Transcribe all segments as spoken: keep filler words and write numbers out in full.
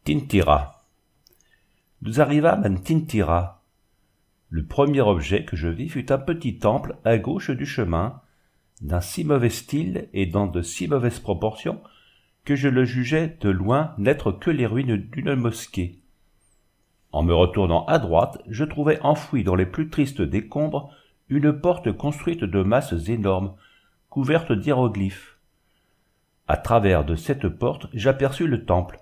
Tintira. Nous arrivâmes à Tintira. Le premier objet que je vis fut un petit temple à gauche du chemin, d'un si mauvais style et dans de si mauvaises proportions que je le jugeais de loin n'être que les ruines d'une mosquée. En me retournant à droite, je trouvai enfouie dans les plus tristes décombres une porte construite de masses énormes, couverte d'hiéroglyphes. À travers de cette porte, j'aperçus le temple.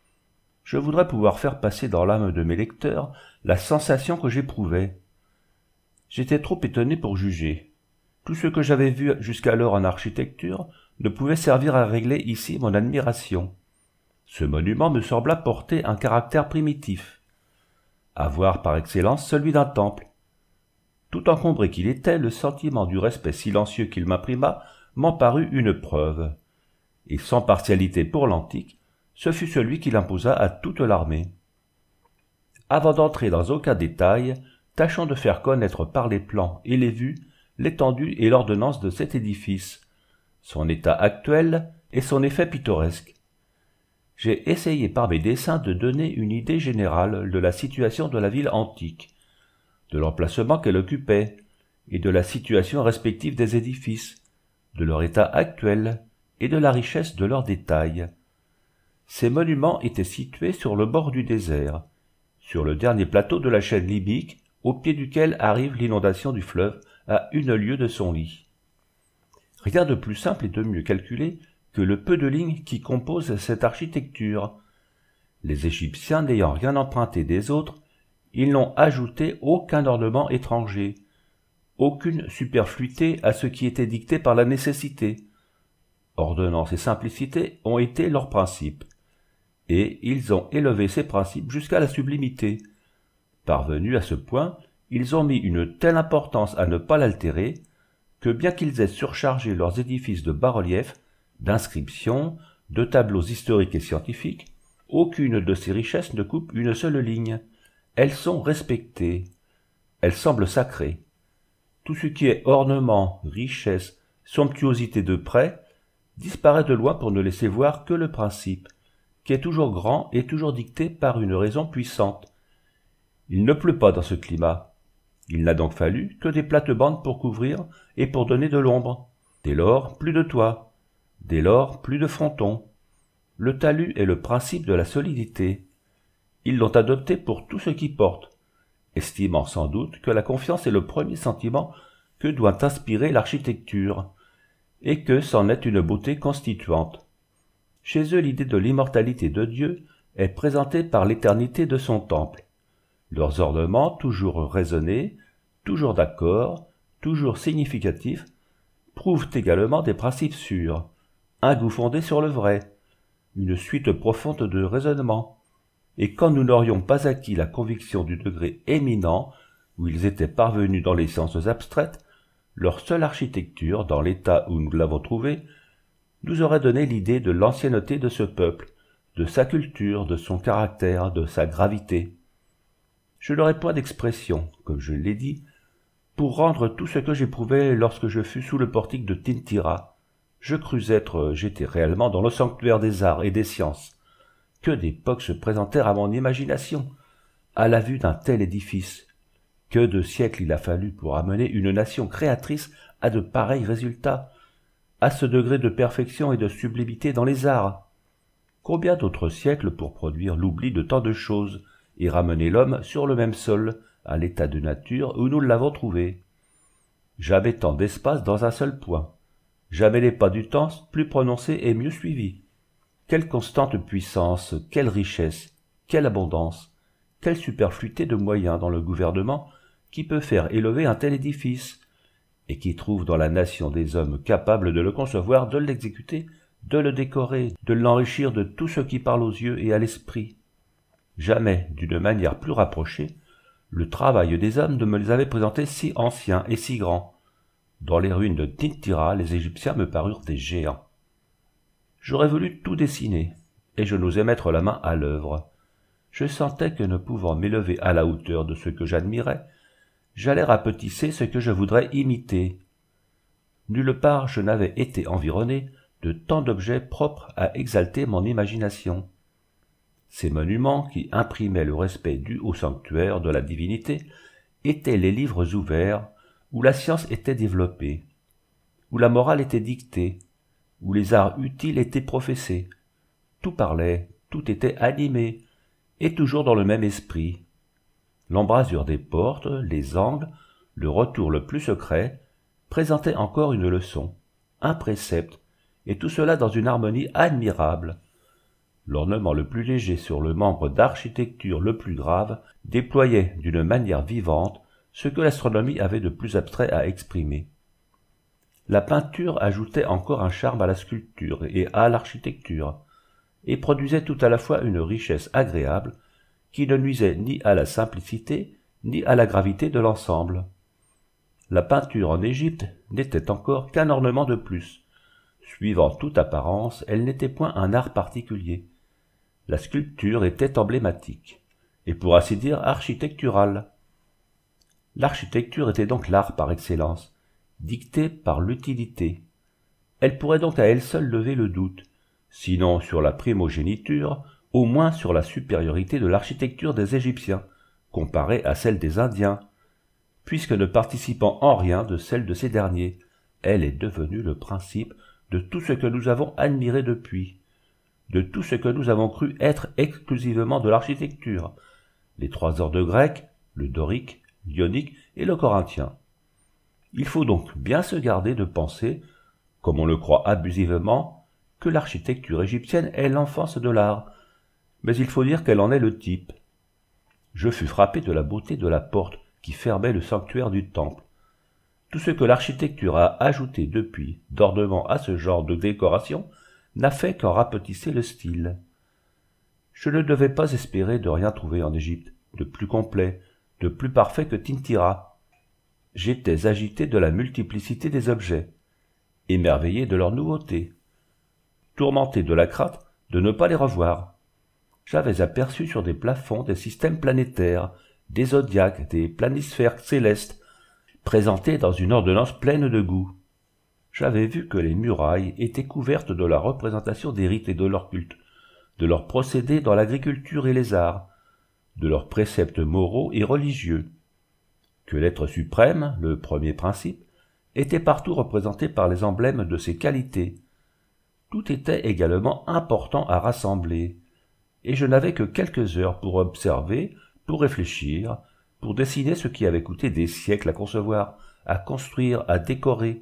Je voudrais pouvoir faire passer dans l'âme de mes lecteurs la sensation que j'éprouvais. J'étais trop étonné pour juger. Tout ce que j'avais vu jusqu'alors en architecture ne pouvait servir à régler ici mon admiration. Ce monument me sembla porter un caractère primitif, avoir par excellence celui d'un temple. Tout encombré qu'il était, le sentiment du respect silencieux qu'il m'imprima m'en parut une preuve, et sans partialité pour l'antique, ce fut celui qu'il imposa à toute l'armée. Avant d'entrer dans aucun détail, tâchons de faire connaître par les plans et les vues l'étendue et l'ordonnance de cet édifice, son état actuel et son effet pittoresque. J'ai essayé par mes dessins de donner une idée générale de la situation de la ville antique, de l'emplacement qu'elle occupait et de la situation respective des édifices, de leur état actuel et de la richesse de leurs détails. Ces monuments étaient situés sur le bord du désert, sur le dernier plateau de la chaîne libyque, au pied duquel arrive l'inondation du fleuve à une lieue de son lit. Rien de plus simple et de mieux calculé que le peu de lignes qui composent cette architecture. Les Égyptiens n'ayant rien emprunté des autres, ils n'ont ajouté aucun ornement étranger, aucune superfluité à ce qui était dicté par la nécessité. Ordonnance et simplicité ont été leurs principes, et ils ont élevé ces principes jusqu'à la sublimité. Parvenus à ce point, ils ont mis une telle importance à ne pas l'altérer, que bien qu'ils aient surchargé leurs édifices de bas-reliefs, d'inscriptions, de tableaux historiques et scientifiques, aucune de ces richesses ne coupe une seule ligne. Elles sont respectées. Elles semblent sacrées. Tout ce qui est ornement, richesse, somptuosité de près, disparaît de loin pour ne laisser voir que le principe, qui est toujours grand et toujours dicté par une raison puissante. Il ne pleut pas dans ce climat. Il n'a donc fallu que des plates-bandes pour couvrir et pour donner de l'ombre. Dès lors, plus de toit. Dès lors, plus de fronton. Le talus est le principe de la solidité. Ils l'ont adopté pour tout ce qui porte, estimant sans doute que la confiance est le premier sentiment que doit inspirer l'architecture, et que c'en est une beauté constituante. Chez eux, l'idée de l'immortalité de Dieu est présentée par l'éternité de son temple. Leurs ornements, toujours raisonnés, toujours d'accord, toujours significatifs, prouvent également des principes sûrs, un goût fondé sur le vrai, une suite profonde de raisonnements. Et quand nous n'aurions pas acquis la conviction du degré éminent où ils étaient parvenus dans les sciences abstraites, leur seule architecture, dans l'état où nous l'avons trouvée, nous aurait donné l'idée de l'ancienneté de ce peuple, de sa culture, de son caractère, de sa gravité. Je n'aurai point d'expression, comme je l'ai dit, pour rendre tout ce que j'éprouvais lorsque je fus sous le portique de Tintira. Je crus être, j'étais réellement dans le sanctuaire des arts et des sciences. Que d'époques se présentèrent à mon imagination, à la vue d'un tel édifice. Que de siècles il a fallu pour amener une nation créatrice à de pareils résultats, à ce degré de perfection et de sublimité dans les arts. Combien d'autres siècles pour produire l'oubli de tant de choses, et ramener l'homme sur le même sol, à l'état de nature où nous l'avons trouvé. Jamais tant d'espace dans un seul point. Jamais les pas du temps plus prononcés et mieux suivis. Quelle constante puissance, quelle richesse, quelle abondance, quelle superfluité de moyens dans le gouvernement qui peut faire élever un tel édifice, et qui trouve dans la nation des hommes capables de le concevoir, de l'exécuter, de le décorer, de l'enrichir de tout ce qui parle aux yeux et à l'esprit. Jamais, d'une manière plus rapprochée, le travail des hommes ne me les avait présentés si anciens et si grands. Dans les ruines de Tintira, les Égyptiens me parurent des géants. J'aurais voulu tout dessiner, et je n'osais mettre la main à l'œuvre. Je sentais que ne pouvant m'élever à la hauteur de ce que j'admirais, j'allais rapetisser ce que je voudrais imiter. Nulle part je n'avais été environné de tant d'objets propres à exalter mon imagination. Ces monuments, qui imprimaient le respect dû au sanctuaire de la divinité, étaient les livres ouverts où la science était développée, où la morale était dictée, où les arts utiles étaient professés. Tout parlait, tout était animé, et toujours dans le même esprit. L'embrasure des portes, les angles, le retour le plus secret, présentaient encore une leçon, un précepte, et tout cela dans une harmonie admirable. L'ornement le plus léger sur le membre d'architecture le plus grave déployait d'une manière vivante ce que l'astronomie avait de plus abstrait à exprimer. La peinture ajoutait encore un charme à la sculpture et à l'architecture, et produisait tout à la fois une richesse agréable qui ne nuisait ni à la simplicité ni à la gravité de l'ensemble. La peinture en Égypte n'était encore qu'un ornement de plus. Suivant toute apparence, elle n'était point un art particulier. La sculpture était emblématique, et pour ainsi dire architecturale. L'architecture était donc l'art par excellence, dicté par l'utilité. Elle pourrait donc à elle seule lever le doute, sinon sur la primogéniture, au moins sur la supériorité de l'architecture des Égyptiens, comparée à celle des Indiens, puisque ne participant en rien de celle de ces derniers, elle est devenue le principe de tout ce que nous avons admiré depuis, de tout ce que nous avons cru être exclusivement de l'architecture, les trois ordres grecs, le dorique, l'ionique et le corinthien. Il faut donc bien se garder de penser, comme on le croit abusivement, que l'architecture égyptienne est l'enfance de l'art, mais il faut dire qu'elle en est le type. Je fus frappé de la beauté de la porte qui fermait le sanctuaire du temple. Tout ce que l'architecture a ajouté depuis d'ornement à ce genre de décoration n'a fait qu'en rapetisser le style. Je ne devais pas espérer de rien trouver en Égypte de plus complet, de plus parfait que Tintira. J'étais agité de la multiplicité des objets, émerveillé de leur nouveauté, tourmenté de la crainte de ne pas les revoir. J'avais aperçu sur des plafonds des systèmes planétaires, des zodiaques, des planisphères célestes, présentés dans une ordonnance pleine de goût. J'avais vu que les murailles étaient couvertes de la représentation des rites et de leur culte, de leurs procédés dans l'agriculture et les arts, de leurs préceptes moraux et religieux, que l'être suprême, le premier principe, était partout représenté par les emblèmes de ses qualités. Tout était également important à rassembler, et je n'avais que quelques heures pour observer, pour réfléchir, pour dessiner ce qui avait coûté des siècles à concevoir, à construire, à décorer.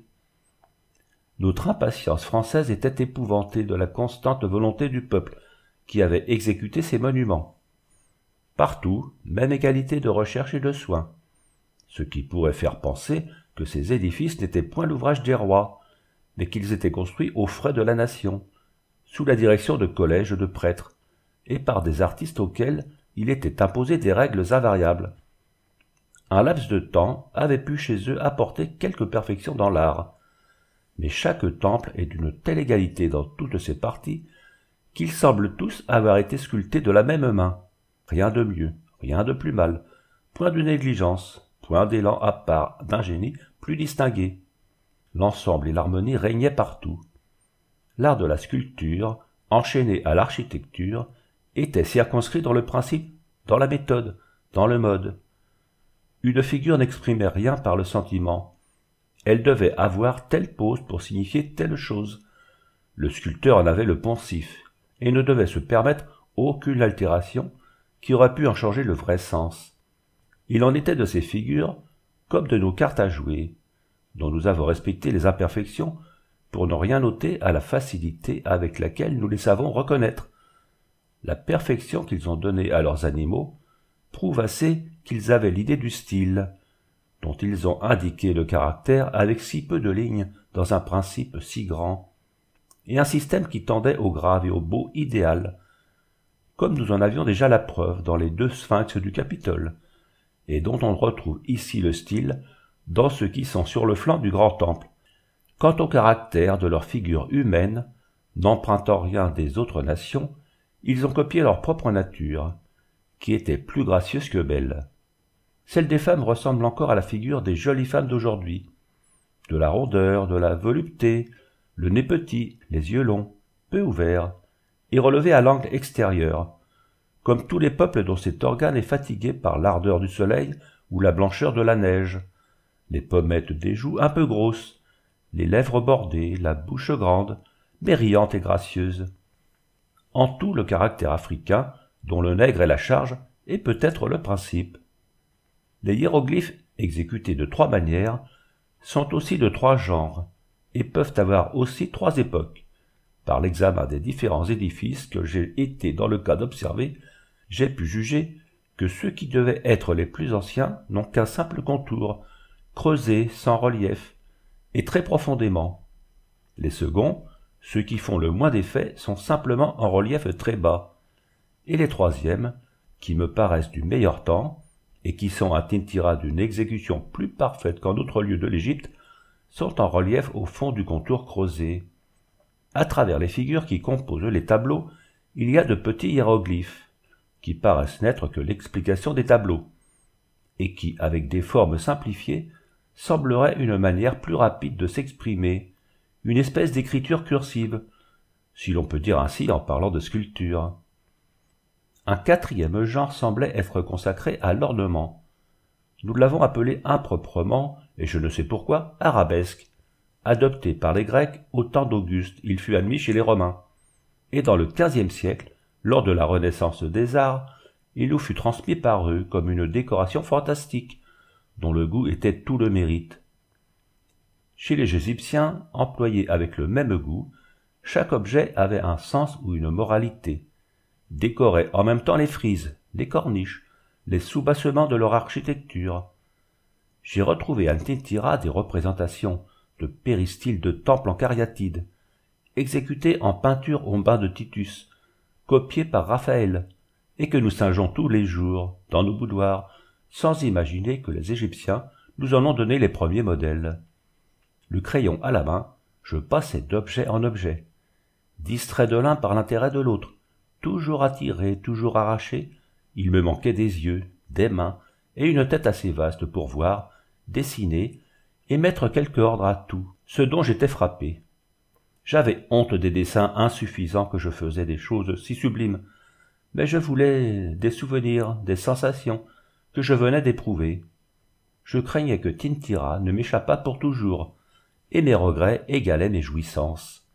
Notre impatience française était épouvantée de la constante volonté du peuple qui avait exécuté ces monuments. Partout, même égalité de recherche et de soins, ce qui pourrait faire penser que ces édifices n'étaient point l'ouvrage des rois, mais qu'ils étaient construits aux frais de la nation, sous la direction de collèges de prêtres, et par des artistes auxquels il était imposé des règles invariables. Un laps de temps avait pu chez eux apporter quelque perfection dans l'art, mais chaque temple est d'une telle égalité dans toutes ses parties qu'ils semblent tous avoir été sculptés de la même main. Rien de mieux, rien de plus mal, point de négligence, point d'élan à part d'un génie plus distingué. L'ensemble et l'harmonie régnaient partout. L'art de la sculpture, enchaîné à l'architecture, était circonscrit dans le principe, dans la méthode, dans le mode. Une figure n'exprimait rien par le sentiment. Elle devait avoir telle pose pour signifier telle chose. Le sculpteur en avait le poncif, et ne devait se permettre aucune altération qui aurait pu en changer le vrai sens. Il en était de ces figures comme de nos cartes à jouer, dont nous avons respecté les imperfections pour ne rien noter à la facilité avec laquelle nous les savons reconnaître. La perfection qu'ils ont donnée à leurs animaux prouve assez qu'ils avaient l'idée du style, dont ils ont indiqué le caractère avec si peu de lignes dans un principe si grand, et un système qui tendait au grave et au beau idéal, comme nous en avions déjà la preuve dans les deux sphinx du Capitole, et dont on retrouve ici le style dans ceux qui sont sur le flanc du grand temple. Quant au caractère de leurs figures humaines, n'empruntant rien des autres nations, ils ont copié leur propre nature, qui était plus gracieuse que belle. Celle des femmes ressemble encore à la figure des jolies femmes d'aujourd'hui. De la rondeur, de la volupté, le nez petit, les yeux longs, peu ouverts, et relevés à l'angle extérieur, comme tous les peuples dont cet organe est fatigué par l'ardeur du soleil ou la blancheur de la neige, les pommettes des joues un peu grosses, les lèvres bordées, la bouche grande, mais riante et gracieuse. En tout le caractère africain, dont le nègre est la charge, est peut-être le principe. Les hiéroglyphes, exécutés de trois manières, sont aussi de trois genres, et peuvent avoir aussi trois époques. Par l'examen des différents édifices que j'ai été dans le cas d'observer, j'ai pu juger que ceux qui devaient être les plus anciens n'ont qu'un simple contour, creusé sans relief, et très profondément. Les seconds, ceux qui font le moins d'effet, sont simplement en relief très bas, et les troisièmes, qui me paraissent du meilleur temps, et qui sont à Tintira d'une exécution plus parfaite qu'en d'autres lieux de l'Égypte, sont en relief au fond du contour creusé. À travers les figures qui composent les tableaux, il y a de petits hiéroglyphes, qui paraissent n'être que l'explication des tableaux, et qui, avec des formes simplifiées, sembleraient une manière plus rapide de s'exprimer, une espèce d'écriture cursive, si l'on peut dire ainsi en parlant de sculpture. Un quatrième genre semblait être consacré à l'ornement. Nous l'avons appelé improprement, et je ne sais pourquoi, arabesque. Adopté par les Grecs au temps d'Auguste, il fut admis chez les Romains. Et dans le quinzième siècle, lors de la Renaissance des arts, il nous fut transmis par eux comme une décoration fantastique, dont le goût était tout le mérite. Chez les Égyptiens, employés avec le même goût, chaque objet avait un sens ou une moralité, décorait en même temps les frises, les corniches, les soubassements de leur architecture. J'ai retrouvé à Tintira des représentations de péristyles de temples en cariatide, exécutés en peinture au bain de Titus, copiés par Raphaël, et que nous singeons tous les jours, dans nos boudoirs, sans imaginer que les Égyptiens nous en ont donné les premiers modèles. Le crayon à la main, je passais d'objet en objet, distrait de l'un par l'intérêt de l'autre, toujours attiré, toujours arraché, il me manquait des yeux, des mains, et une tête assez vaste pour voir, dessiner, et mettre quelque ordre à tout, ce dont j'étais frappé. J'avais honte des dessins insuffisants que je faisais des choses si sublimes, mais je voulais des souvenirs, des sensations, que je venais d'éprouver. Je craignais que Tintira ne m'échappât pour toujours, et mes regrets égalaient mes jouissances.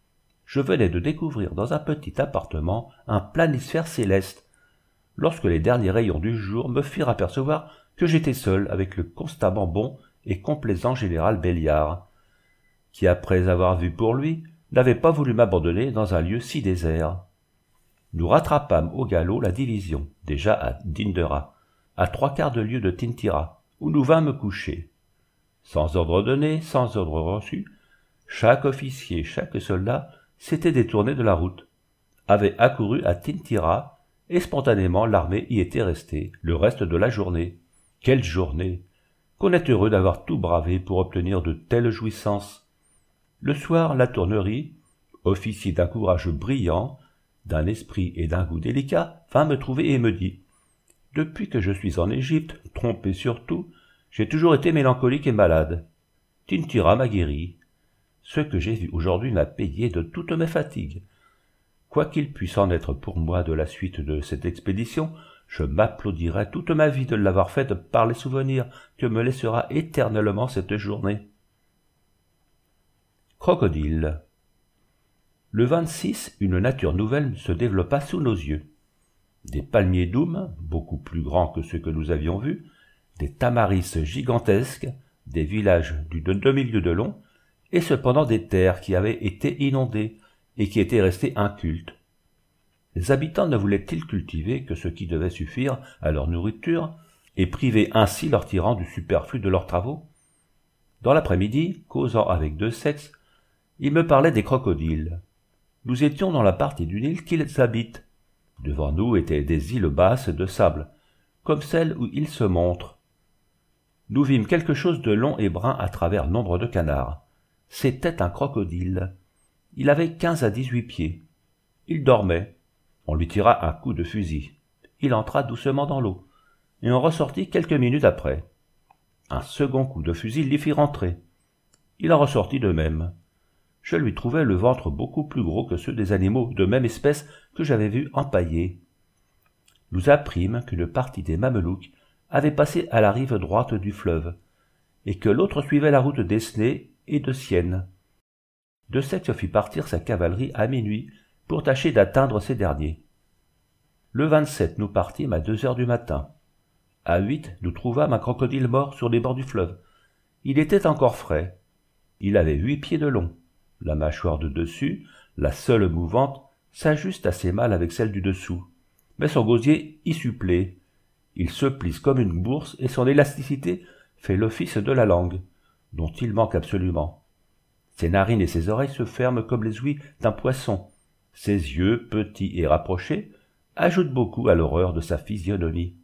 Je venais de découvrir dans un petit appartement un planisphère céleste, lorsque les derniers rayons du jour me firent apercevoir que j'étais seul avec le constamment bon et complaisant général Belliard, qui, après avoir vu pour lui, n'avait pas voulu m'abandonner dans un lieu si désert. Nous rattrapâmes au galop la division, déjà à Dindera, à trois quarts de lieue de Tintira, où nous vînmes coucher. Sans ordre donné, sans ordre reçu, chaque officier, chaque soldat s'était détourné de la route, avait accouru à Tintira, et spontanément l'armée y était restée le reste de la journée. Quelle journée! Qu'on est heureux d'avoir tout bravé pour obtenir de telles jouissances. Le soir, la Tournerie, officier d'un courage brillant, d'un esprit et d'un goût délicat, vint me trouver et me dit « Depuis que je suis en Égypte, trompé surtout, j'ai toujours été mélancolique et malade. Tintira m'a guéri. Ce que j'ai vu aujourd'hui m'a payé de toutes mes fatigues. Quoi qu'il puisse en être pour moi de la suite de cette expédition, je m'applaudirai toute ma vie de l'avoir faite par les souvenirs que me laissera éternellement cette journée. » Crocodile. Le vingt-six, une nature nouvelle se développa sous nos yeux. Des palmiers doums, beaucoup plus grands que ceux que nous avions vus, des tamaris gigantesques, des villages d'une demi-lieue de long, et cependant des terres qui avaient été inondées et qui étaient restées incultes. Les habitants ne voulaient-ils cultiver que ce qui devait suffire à leur nourriture et priver ainsi leurs tyrans du superflu de leurs travaux? Dans l'après-midi, causant avec deux sexes, ils me parlaient des crocodiles. Nous étions dans la partie du Nil qu'ils habitent. Devant nous étaient des îles basses de sable, comme celles où ils se montrent. Nous vîmes quelque chose de long et brun à travers nombre de canards. C'était un crocodile. Il avait quinze à dix-huit pieds. Il dormait. On lui tira un coup de fusil. Il entra doucement dans l'eau, et en ressortit quelques minutes après. Un second coup de fusil l'y fit rentrer. Il en ressortit de même. Je lui trouvai le ventre beaucoup plus gros que ceux des animaux de même espèce que j'avais vus empaillés. nous apprîmes qu'une partie des Mamelouks avait passé à la rive droite du fleuve, et que l'autre suivait la route d'Esnay et de Sienne. De Sex fit partir sa cavalerie à minuit pour tâcher d'atteindre ces derniers. Le vingt-sept, nous partîmes à deux heures du matin. À huit, nous trouvâmes un crocodile mort sur les bords du fleuve. Il était encore frais. Il avait huit pieds de long. La mâchoire de dessus, la seule mouvante, s'ajuste assez mal avec celle du dessous. Mais son gosier y supplée. Il se plisse comme une bourse et son élasticité fait l'office de la langue, dont il manque absolument. Ses narines et ses oreilles se ferment comme les ouïes d'un poisson. Ses yeux, petits et rapprochés, ajoutent beaucoup à l'horreur de sa physionomie.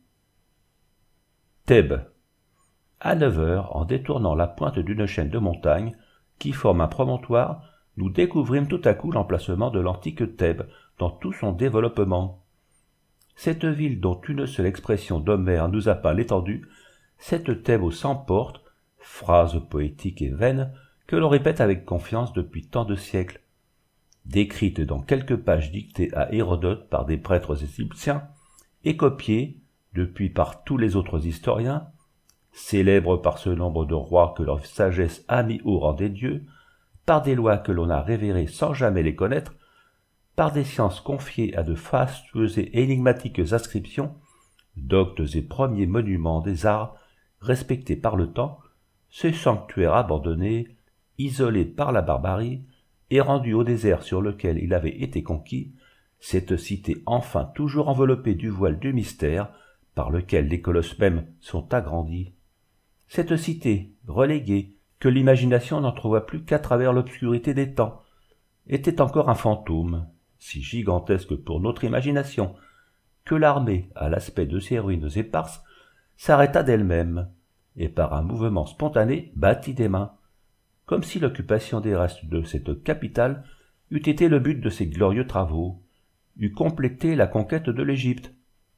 Thèbes. À neuf heures, en détournant la pointe d'une chaîne de montagnes qui forme un promontoire, nous découvrîmes tout à coup l'emplacement de l'antique Thèbes dans tout son développement. Cette ville dont une seule expression d'Homère nous a peint l'étendue, cette Thèbes aux cent portes, phrase poétique et vaine que l'on répète avec confiance depuis tant de siècles, décrite dans quelques pages dictées à Hérodote par des prêtres égyptiens et copiée depuis par tous les autres historiens, célèbre par ce nombre de rois que leur sagesse a mis au rang des dieux, par des lois que l'on a révérées sans jamais les connaître, par des sciences confiées à de fastueuses et énigmatiques inscriptions, doctes et premiers monuments des arts respectés par le temps, ce sanctuaire abandonné, isolé par la barbarie, et rendu au désert sur lequel il avait été conquis, cette cité enfin toujours enveloppée du voile du mystère, par lequel les colosses mêmes sont agrandis. Cette cité, reléguée, que l'imagination n'entrevoit plus qu'à travers l'obscurité des temps, était encore un fantôme, si gigantesque pour notre imagination, que l'armée, à l'aspect de ses ruines éparses, s'arrêta d'elle-même, et par un mouvement spontané battit des mains, comme si l'occupation des restes de cette capitale eût été le but de ses glorieux travaux, eût complété la conquête de l'Égypte.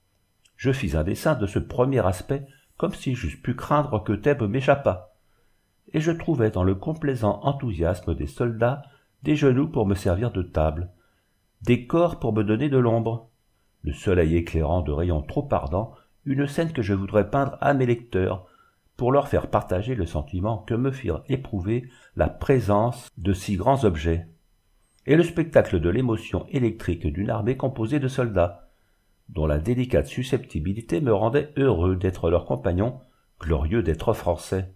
Je fis un dessin de ce premier aspect, comme si j'eusse pu craindre que Thèbes m'échappât, et je trouvais dans le complaisant enthousiasme des soldats des genoux pour me servir de table, des corps pour me donner de l'ombre, le soleil éclairant de rayons trop ardents une scène que je voudrais peindre à mes lecteurs, pour leur faire partager le sentiment que me firent éprouver la présence de si grands objets, et le spectacle de l'émotion électrique d'une armée composée de soldats, dont la délicate susceptibilité me rendait heureux d'être leur compagnon, glorieux d'être français.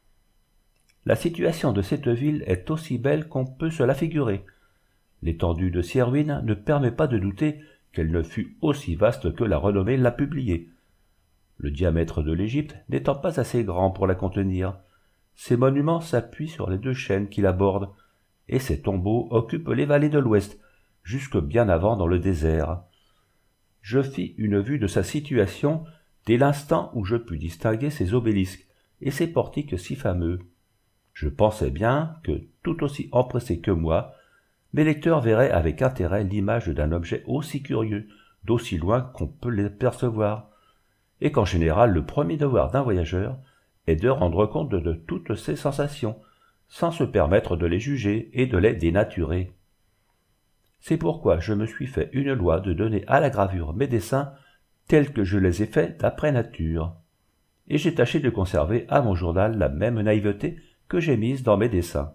La situation de cette ville est aussi belle qu'on peut se la figurer. L'étendue de ses ruines ne permet pas de douter qu'elle ne fût aussi vaste que la renommée l'a publiée. Le diamètre de l'Égypte n'étant pas assez grand pour la contenir, ses monuments s'appuient sur les deux chaînes qui la bordent, et ses tombeaux occupent les vallées de l'Ouest, jusque bien avant dans le désert. Je fis une vue de sa situation dès l'instant où je pus distinguer ses obélisques et ses portiques si fameux. Je pensais bien que, tout aussi empressés que moi, mes lecteurs verraient avec intérêt l'image d'un objet aussi curieux, d'aussi loin qu'on peut les percevoir, et qu'en général le premier devoir d'un voyageur est de rendre compte de toutes ces sensations, sans se permettre de les juger et de les dénaturer. C'est pourquoi je me suis fait une loi de donner à la gravure mes dessins tels que je les ai faits d'après nature, et j'ai tâché de conserver à mon journal la même naïveté que j'ai mise dans mes dessins.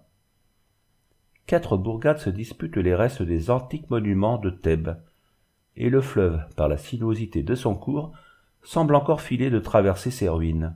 Quatre bourgades se disputent les restes des antiques monuments de Thèbes, et le fleuve, par la sinuosité de son cours, semble encore filer de traverser ses ruines.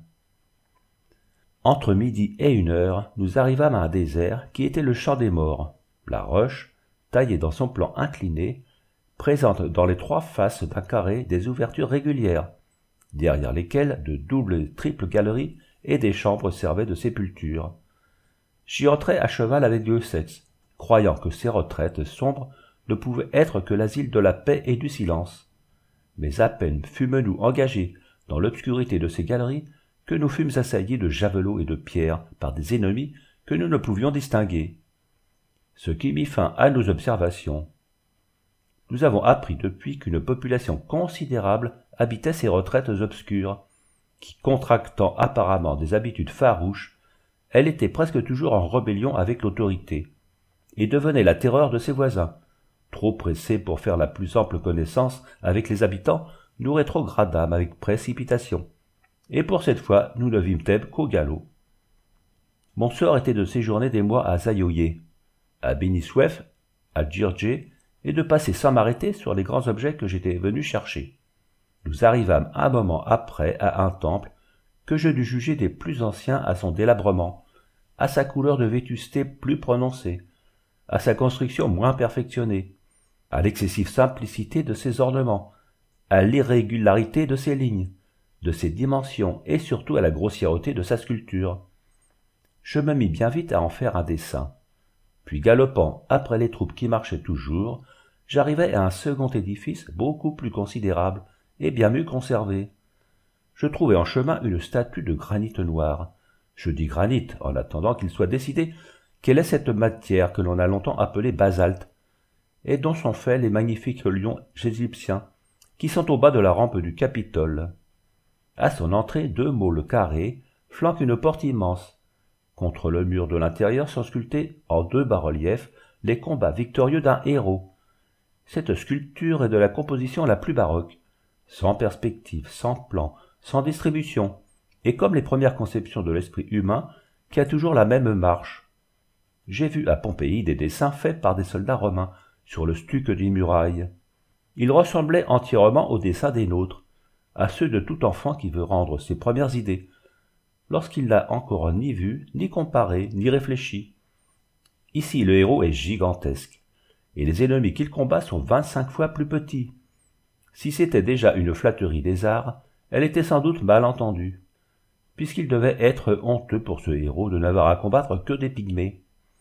Entre midi et une heure, nous arrivâmes à un désert qui était le champ des morts. La roche, taillée dans son plan incliné, présente dans les trois faces d'un carré des ouvertures régulières, derrière lesquelles de doubles et triples galeries et des chambres servaient de sépultures. J'y entrai à cheval avec Dieu Sex, croyant que ces retraites sombres ne pouvaient être que l'asile de la paix et du silence. Mais à peine fûmes-nous engagés dans l'obscurité de ces galeries que nous fûmes assaillis de javelots et de pierres par des ennemis que nous ne pouvions distinguer. Ce qui mit fin à nos observations. Nous avons appris depuis qu'une population considérable habitait ces retraites obscures, qui, contractant apparemment des habitudes farouches, elle était presque toujours en rébellion avec l'autorité, et devenait la terreur de ses voisins, trop pressés pour faire la plus ample connaissance avec les habitants nous rétrogradâmes avec précipitation, et pour cette fois nous ne vîmes Thèbes qu'au galop. Mon sort était de séjourner des mois à Zayoye, à Bénisouef, à Djirdjé, et de passer sans m'arrêter sur les grands objets que j'étais venu chercher. Nous arrivâmes un moment après à un temple que je dus juger des plus anciens à son délabrement, à sa couleur de vétusté plus prononcée, à sa construction moins perfectionnée, à l'excessive simplicité de ses ornements, à l'irrégularité de ses lignes, de ses dimensions et surtout à la grossièreté de sa sculpture. Je me mis bien vite à en faire un dessin. Puis galopant après les troupes qui marchaient toujours, j'arrivai à un second édifice beaucoup plus considérable et bien mieux conservé. Je trouvai en chemin une statue de granit noir. Je dis granit en attendant qu'il soit décidé quelle est cette matière que l'on a longtemps appelée basalte, et dont sont faits les magnifiques lions égyptiens, qui sont au bas de la rampe du Capitole. À son entrée, deux môles carrés flanquent une porte immense. Contre le mur de l'intérieur sont sculptés en deux bas-reliefs les combats victorieux d'un héros. Cette sculpture est de la composition la plus baroque, sans perspective, sans plan, sans distribution, et comme les premières conceptions de l'esprit humain, qui a toujours la même marche. J'ai vu à Pompéi des dessins faits par des soldats romains sur le stuc des murailles. Ils ressemblaient entièrement aux dessins des nôtres, à ceux de tout enfant qui veut rendre ses premières idées, lorsqu'il n'a encore ni vu, ni comparé, ni réfléchi. Ici le héros est gigantesque, et les ennemis qu'il combat sont vingt-cinq fois plus petits. Si c'était déjà une flatterie des arts, elle était sans doute mal entendue, puisqu'il devait être honteux pour ce héros de n'avoir à combattre que des pygmées.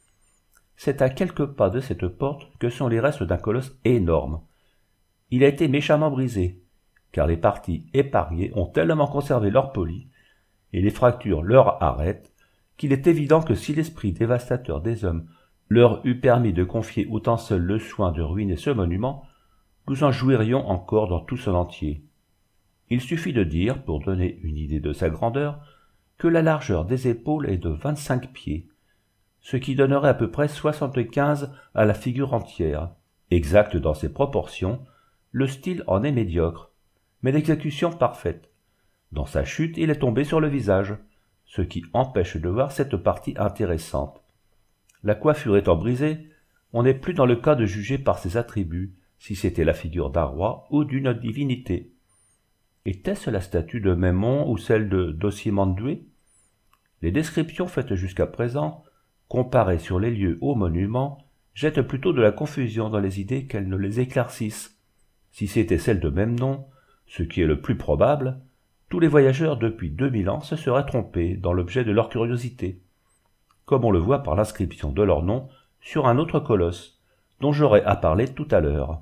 C'est à quelques pas de cette porte que sont les restes d'un colosse énorme. Il a été méchamment brisé, car les parties épargnées ont tellement conservé leur poli, et les fractures leur arrêtent, qu'il est évident que si l'esprit dévastateur des hommes leur eût permis de confier autant seul le soin de ruiner ce monument, nous en jouirions encore dans tout son entier. Il suffit de dire, pour donner une idée de sa grandeur, que la largeur des épaules est de vingt-cinq pieds, ce qui donnerait à peu près soixante-quinze à la figure entière. Exact dans ses proportions, le style en est médiocre, mais l'exécution parfaite. Dans sa chute, il est tombé sur le visage, ce qui empêche de voir cette partie intéressante. La coiffure étant brisée, on n'est plus dans le cas de juger par ses attributs si c'était la figure d'un roi ou d'une divinité. Était-ce la statue de Memnon ou celle de Dosimandoué? Les descriptions faites jusqu'à présent, comparées sur les lieux au monument, jettent plutôt de la confusion dans les idées qu'elles ne les éclaircissent. Si c'était celle de Memnon, ce qui est le plus probable, tous les voyageurs depuis deux mille ans se seraient trompés dans l'objet de leur curiosité, comme on le voit par l'inscription de leur nom sur un autre colosse, dont j'aurai à parler tout à l'heure.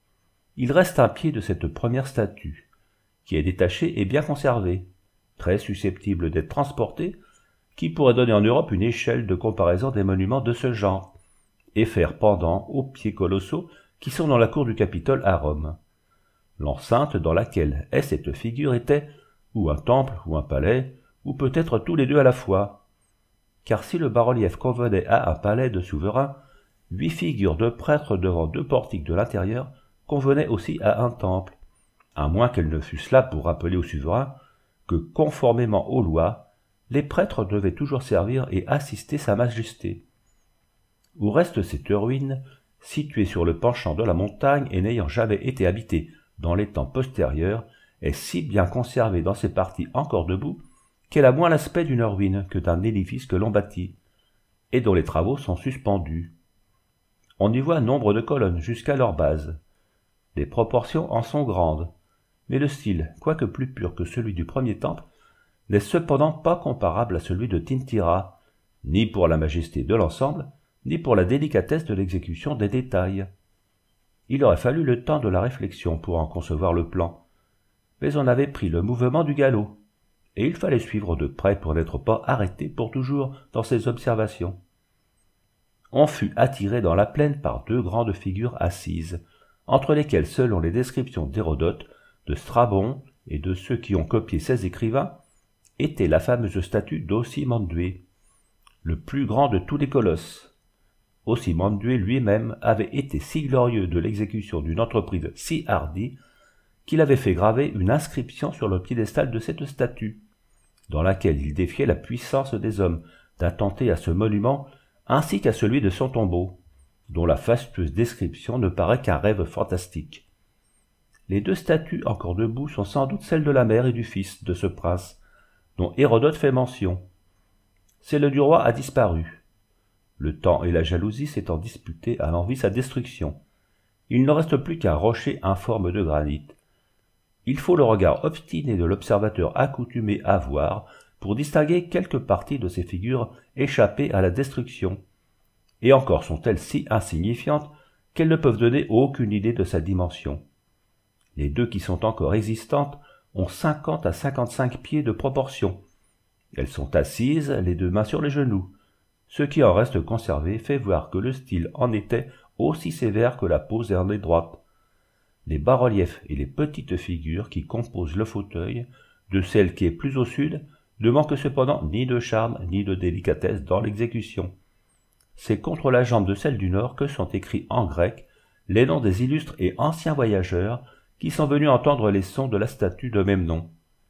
Il reste un pied de cette première statue, qui est détaché et bien conservé, très susceptible d'être transporté, qui pourrait donner en Europe une échelle de comparaison des monuments de ce genre, et faire pendant aux pieds colossaux qui sont dans la cour du Capitole à Rome. L'enceinte dans laquelle est cette figure était ou un temple ou un palais, ou peut-être tous les deux à la fois, car si le bas-relief convenait à un palais de souverain, huit figures de prêtres devant deux portiques de l'intérieur convenaient aussi à un temple, à moins qu'elles ne fussent là pour rappeler au souverain que, conformément aux lois, les prêtres devaient toujours servir et assister sa majesté. Où reste cette ruine, située sur le penchant de la montagne et n'ayant jamais été habitée dans les temps postérieurs, est si bien conservée dans ses parties encore debout qu'elle a moins l'aspect d'une ruine que d'un édifice que l'on bâtit, et dont les travaux sont suspendus. On y voit nombre de colonnes jusqu'à leur base. Les proportions en sont grandes, mais le style, quoique plus pur que celui du premier temple, n'est cependant pas comparable à celui de Tintira, ni pour la majesté de l'ensemble, ni pour la délicatesse de l'exécution des détails. Il aurait fallu le temps de la réflexion pour en concevoir le plan, mais on avait pris le mouvement du galop, et il fallait suivre de près pour n'être pas arrêté pour toujours dans ses observations. On fut attiré dans la plaine par deux grandes figures assises, entre lesquelles, selon les descriptions d'Hérodote, de Strabon et de ceux qui ont copié ces écrivains, était la fameuse statue d'Osimandoué, le plus grand de tous les colosses. Osimandoué lui-même avait été si glorieux de l'exécution d'une entreprise si hardie qu'il avait fait graver une inscription sur le piédestal de cette statue, dans laquelle il défiait la puissance des hommes d'attenter à ce monument ainsi qu'à celui de son tombeau, dont la fastueuse description ne paraît qu'un rêve fantastique. Les deux statues encore debout sont sans doute celles de la mère et du fils de ce prince, dont Hérodote fait mention. Celle du roi a disparu. Le temps et la jalousie s'étant disputés à l'envie sa destruction. Il ne reste plus qu'un rocher informe de granit. Il faut le regard obstiné de l'observateur accoutumé à voir pour distinguer quelques parties de ces figures échappées à la destruction. Et encore sont-elles si insignifiantes qu'elles ne peuvent donner aucune idée de sa dimension. Les deux qui sont encore existantes ont cinquante à cinquante-cinq pieds de proportion. Elles sont assises, les deux mains sur les genoux. Ce qui en reste conservé fait voir que le style en était aussi sévère que la pose en est droite. Les bas-reliefs et les petites figures qui composent le fauteuil, de celle qui est plus au sud, ne manquent cependant ni de charme ni de délicatesse dans l'exécution. C'est contre la jambe de celle du nord que sont écrits en grec les noms des illustres et anciens voyageurs qui sont venus entendre les sons de la statue de même nom.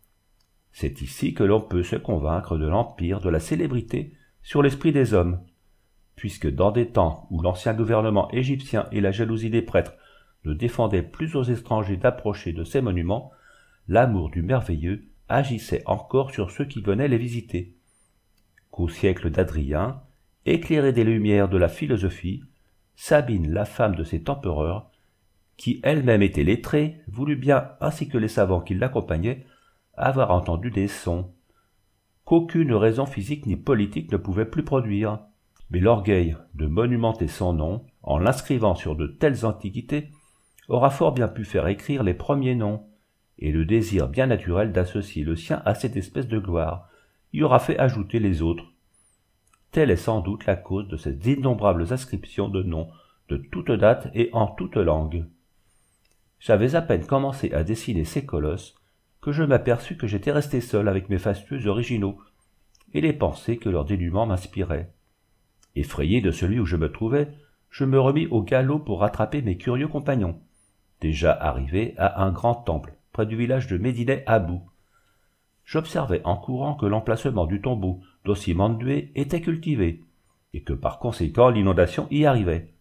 C'est ici que l'on peut se convaincre de l'empire de la célébrité sur l'esprit des hommes, puisque dans des temps où l'ancien gouvernement égyptien et la jalousie des prêtres ne défendaient plus aux étrangers d'approcher de ces monuments, l'amour du merveilleux agissait encore sur ceux qui venaient les visiter. Qu'au siècle d'Adrien, éclairée des lumières de la philosophie, Sabine, la femme de cet empereur, qui elle-même était lettrée, voulut bien, ainsi que les savants qui l'accompagnaient, avoir entendu des sons qu'aucune raison physique ni politique ne pouvait plus produire. Mais l'orgueil de monumenter son nom, en l'inscrivant sur de telles antiquités, aura fort bien pu faire écrire les premiers noms, et le désir bien naturel d'associer le sien à cette espèce de gloire y aura fait ajouter les autres. Telle est sans doute la cause de ces innombrables inscriptions de noms de toute date et en toute langue. J'avais à peine commencé à dessiner ces colosses que je m'aperçus que j'étais resté seul avec mes fastueux originaux et les pensées que leur dénûment m'inspirait. Effrayé de celui où je me trouvais, je me remis au galop pour rattraper mes curieux compagnons, déjà arrivés à un grand temple près du village de Médinet Abou. J'observai en courant que l'emplacement du tombeau d'Ossimandue était cultivé, et que par conséquent l'inondation y arrivait,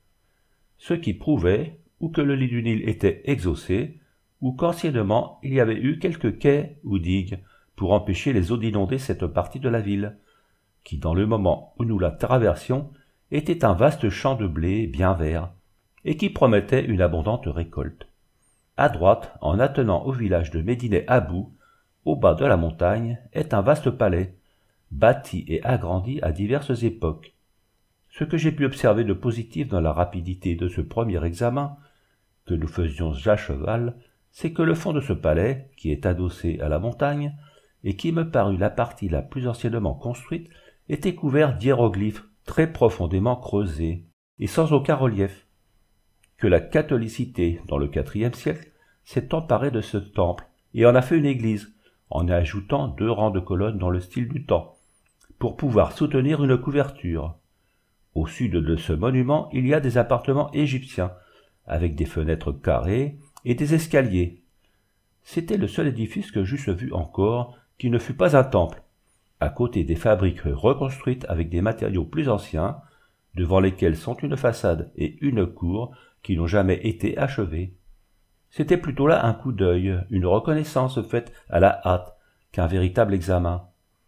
ce qui prouvait ou que le lit du Nil était exaucé, ou qu'anciennement il y avait eu quelques quais ou digues pour empêcher les eaux d'inonder cette partie de la ville, qui dans le moment où nous la traversions était un vaste champ de blé bien vert, et qui promettait une abondante récolte. À droite, en attenant au village de Médinet Abou, au bas de la montagne, est un vaste palais, bâti et agrandi à diverses époques. Ce que j'ai pu observer de positif dans la rapidité de ce premier examen, que nous faisions à cheval, c'est que le fond de ce palais, qui est adossé à la montagne, et qui me parut la partie la plus anciennement construite, était couvert d'hiéroglyphes très profondément creusés, et sans aucun relief. Que la catholicité, dans le quatrième siècle, s'est emparée de ce temple, et en a fait une église, en y ajoutant deux rangs de colonnes dans le style du temps, pour pouvoir soutenir une couverture. Au sud de ce monument, il y a des appartements égyptiens, avec des fenêtres carrées et des escaliers. C'était le seul édifice que j'eusse vu encore qui ne fût pas un temple, à côté des fabriques reconstruites avec des matériaux plus anciens, devant lesquels sont une façade et une cour qui n'ont jamais été achevées. C'était plutôt là un coup d'œil, une reconnaissance faite à la hâte, qu'un véritable examen.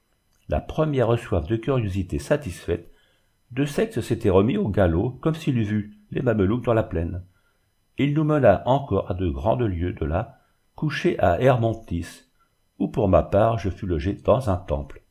La première soif de curiosité satisfaite, De Secte s'était remis au galop comme s'il eût vu les mamelouks dans la plaine. Il nous mena encore à de grandes lieues de là, couché à Hermontis, où pour ma part je fus logé dans un temple.